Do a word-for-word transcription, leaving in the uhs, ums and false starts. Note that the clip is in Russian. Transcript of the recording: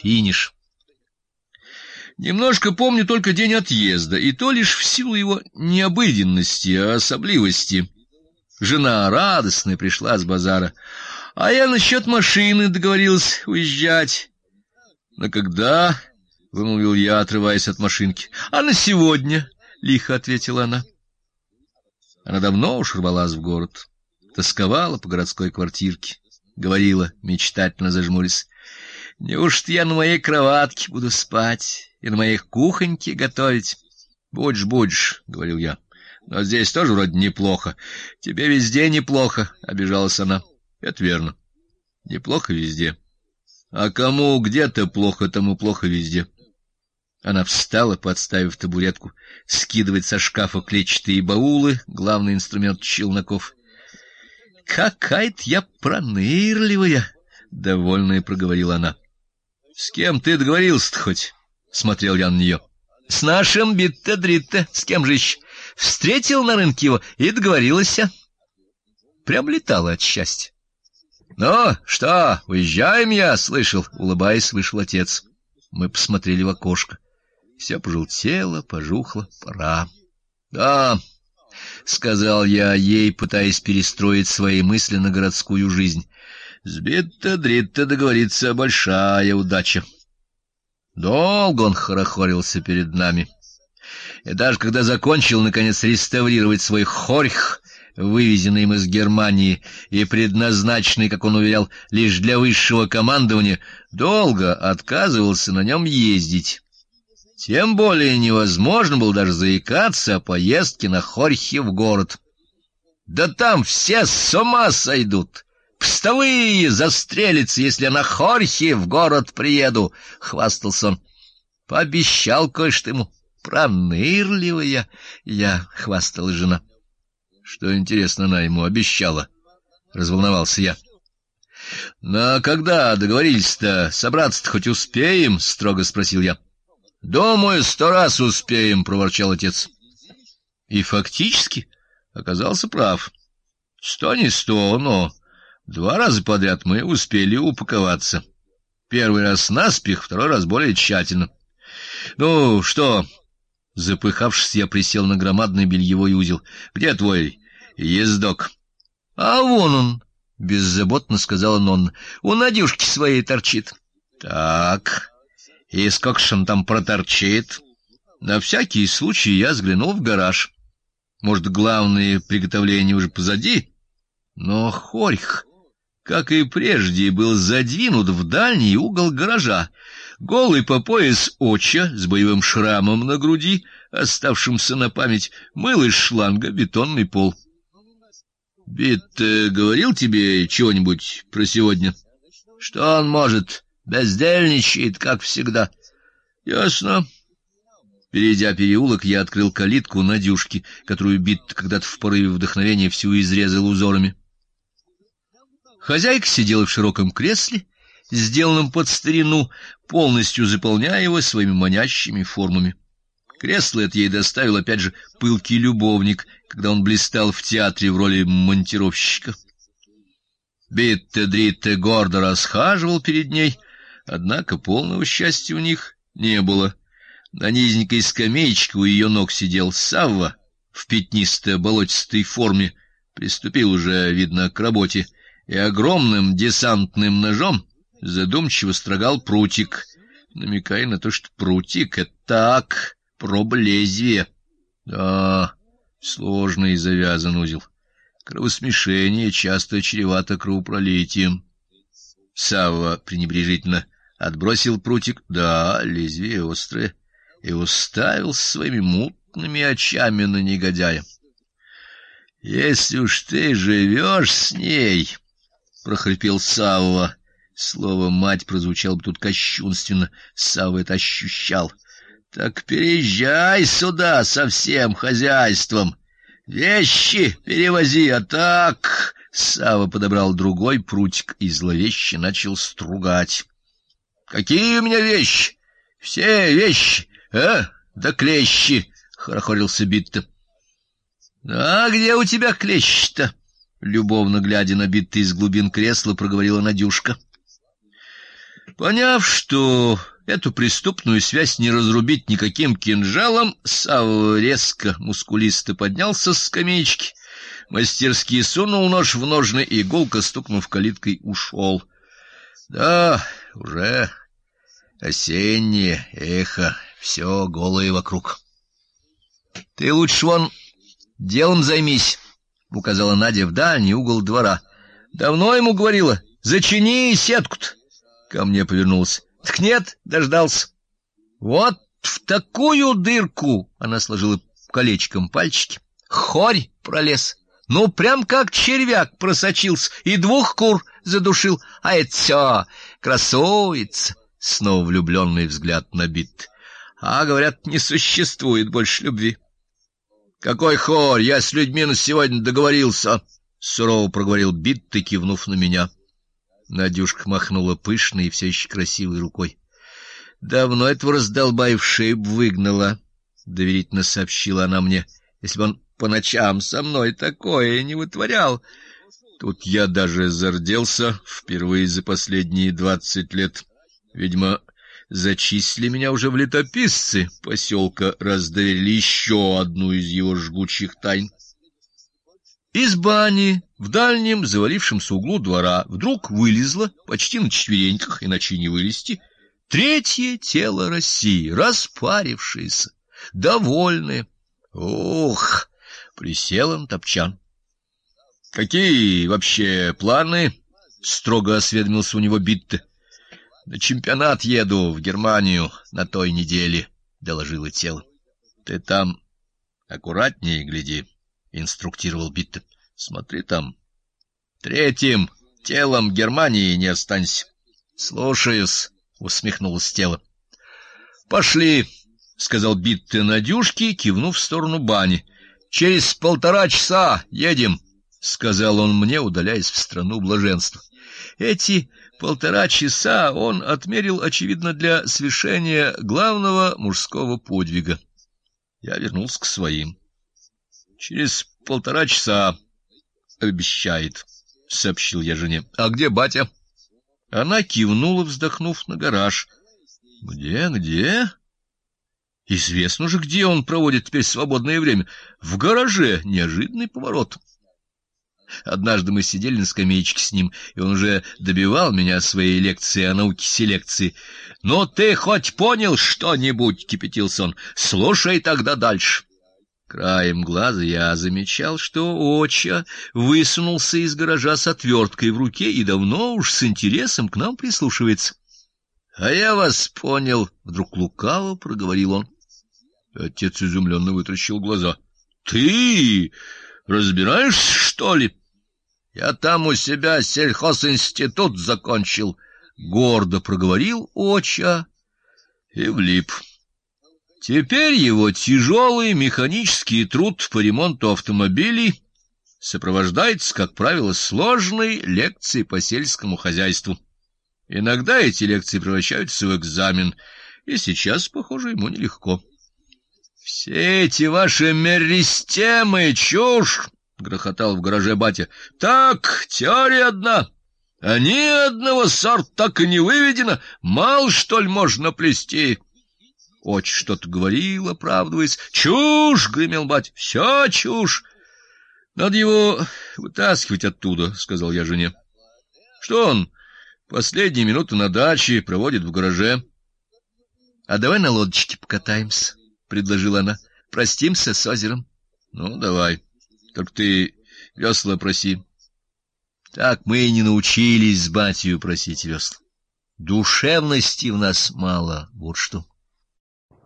финиш. Немножко помню только день отъезда, и то лишь в силу его необыденности, а особливости. Жена радостная пришла с базара, а я насчет машины договорилась уезжать. — На когда? — вымолвил я, отрываясь от машинки. — А на сегодня, — лихо ответила она. Она давно уж рвалась в город, тосковала по городской квартирке, говорила, мечтательно зажмурясь: — неужто я на моей кроватке буду спать и на моей кухоньке готовить? — Будешь, будешь, — говорил я, — но здесь тоже вроде неплохо. — Тебе везде неплохо, — обижалась она. — Это верно, неплохо везде. А кому где-то плохо, тому плохо везде. Она встала, подставив табуретку, скидывать со шкафа клетчатые баулы, главный инструмент челноков. — Какая-то я пронырливая, — довольная проговорила она. — С кем ты договорился-то хоть? — смотрел я на нее. — С нашим Битте-Дритте. С кем же еще? Встретил на рынке его и договорилась. Прям летала от счастья. — Ну, что, уезжаем, я слышал, — улыбаясь, вышел отец. Мы посмотрели в окошко. Все пожелтело, пожухло, пора. — Да, — сказал я ей, пытаясь перестроить свои мысли на городскую жизнь. С Битте-Дритте договориться — большая удача. Долго он хорохорился перед нами. И даже когда закончил, наконец, реставрировать свой хорьх, вывезенный им из Германии и предназначенный, как он уверял, лишь для высшего командования, долго отказывался на нем ездить. Тем более невозможно было даже заикаться о поездке на хорьхе в город. Да там все с ума сойдут, постовые застрелятся, если я на хорьхе в город приеду, — хвастался он. Пообещал кое-что ему. Пронырливая я, — хвасталась жена. Что, интересно, она ему обещала? — разволновался я. — На когда договорились-то? Собраться-то хоть успеем? — строго спросил я. — Думаю, сто раз успеем, — проворчал отец. И фактически оказался прав. Сто не сто, но два раза подряд мы успели упаковаться. Первый раз наспех, второй раз более тщательно. — Ну, что? Запыхавшись, я присел на громадный бельевой узел. — Где твой ездок? — А вон он, — беззаботно сказала Нонна. — У Надюшки своей торчит. — Так, и сколько ж он там проторчит? На всякий случай я взглянул в гараж. Может, главные приготовления уже позади? Но хорьх, как и прежде, был задвинут в дальний угол гаража. Голый по пояс Оча с боевым шрамом на груди, оставшимся на память, мыл из шланга бетонный пол. — Бит э, говорил тебе чего-нибудь про сегодня? — Что он может? Бездельничает, как всегда. — Ясно. Перейдя переулок, я открыл калитку Надюшки, которую Бит когда-то в порыве вдохновения всю изрезал узорами. Хозяйка сидела в широком кресле, сделанном под старину, полностью заполняя его своими манящими формами. Кресло это ей доставил, опять же, пылкий любовник, когда он блистал в театре в роли монтировщика. Битте-Дритте гордо расхаживал перед ней, однако полного счастья у них не было. На низенькой скамеечке у ее ног сидел Савва в пятнисто-болотистой форме, приступил уже, видно, к работе, и огромным десантным ножом задумчиво строгал прутик, намекая на то, что прутик — это так, проба лезвия. Да, сложный и завязан узел. Кровосмешение часто чревато кровопролитием. Савва пренебрежительно отбросил прутик, да, лезвие острое, и уставился своими мутными очами на негодяя. — Если уж ты живешь с ней, — прохрипел Савва. Слово «мать» прозвучало бы тут кощунственно. Савва это ощущал. — Так переезжай сюда со всем хозяйством. Вещи перевози, а так... Савва подобрал другой прутик и зловеще начал стругать. — Какие у меня вещи? Все вещи, а? Да клещи! — хорохорился Битте. — А где у тебя клещи-то? Любовно глядя на Битте из глубин кресла, проговорила Надюшка. Поняв, что эту преступную связь не разрубить никаким кинжалом, Савва резко, мускулисто поднялся с скамеечки, мастерски сунул нож в ножны и, гулко стукнув калиткой, ушел. Да, уже осеннее эхо, все голое вокруг. — Ты лучше вон делом займись, — указала Надя в дальний угол двора. — Давно ему говорила, зачини сетку-то. Ко мне повернулся. — Так нет, дождался. — Вот в такую дырку, — она сложила колечком пальчики, — хорь пролез. Ну, прям как червяк просочился и двух кур задушил. А это все красуется. Снова влюбленный взгляд на Битте. А, говорят, не существует больше любви. — Какой хорь? Я с людьми на сегодня договорился, — сурово проговорил Битте, кивнув на меня. Надюшка махнула пышной и все еще красивой рукой. — Давно этого раздолбая в шею выгнала, — доверительно сообщила она мне, — если бы он по ночам со мной такое не вытворял. Тут я даже зарделся впервые за последние двадцать лет. Видимо, зачислили меня уже в летописцы поселка, раз доверили еще одну из его жгучих тайн. Из бани в дальнем завалившемся углу двора вдруг вылезло, почти на четвереньках, иначе не вылезти, третье тело России, распарившееся, довольное. Ох! Присел на топчан. — Какие вообще планы? — строго осведомился у него Битте. — На чемпионат еду в Германию на той неделе, — доложило тело. — Ты там аккуратнее гляди, — инструктировал Битте. — Смотри там. Третьим телом Германии не останься. — Слушаюсь, — усмехнулось тело. — Пошли, — сказал Битте Надюшке, кивнув в сторону бани. — Через полтора часа едем, — сказал он мне, удаляясь в страну блаженства. Эти полтора часа он отмерил, очевидно, для свершения главного мужского подвига. Я вернулся к своим. — Через полтора часа, обещает, — сообщил я жене. — А где батя? Она кивнула, вздохнув, на гараж. — Где, где? Известно же, где он проводит теперь свободное время. В гараже. Неожиданный поворот. Однажды мы сидели на скамеечке с ним, и он уже добивал меня своей лекции о науке селекции. — Ну ты хоть понял что-нибудь? — кипятился он. — Слушай тогда дальше. Краем глаза я замечал, что Оча высунулся из гаража с отверткой в руке и давно уж с интересом к нам прислушивается. — А я вас понял, — вдруг лукаво проговорил он. Отец изумленно вытращил глаза. — Ты разбираешься, что ли? — Я там у себя сельхозинститут закончил, — гордо проговорил Оча и влип. Теперь его тяжелый механический труд по ремонту автомобилей сопровождается, как правило, сложной лекцией по сельскому хозяйству. Иногда эти лекции превращаются в экзамен, и сейчас, похоже, ему нелегко. — Все эти ваши меристемы — чушь! — грохотал в гараже батя. — Так, теория одна, а ни одного сорта так и не выведено. Мало, что ли, можно плести? Очень что-то говорил, оправдываясь. — Чушь! — гремел батя. — Все чушь! — Надо его вытаскивать оттуда, — сказал я жене. — Что он последние минуты на даче проводит в гараже? — А давай на лодочке покатаемся, — предложила она. — Простимся с озером. — Ну, давай. Только ты весла проси. Так мы и не научились с батью просить весла. Душевности в нас мало, вот что.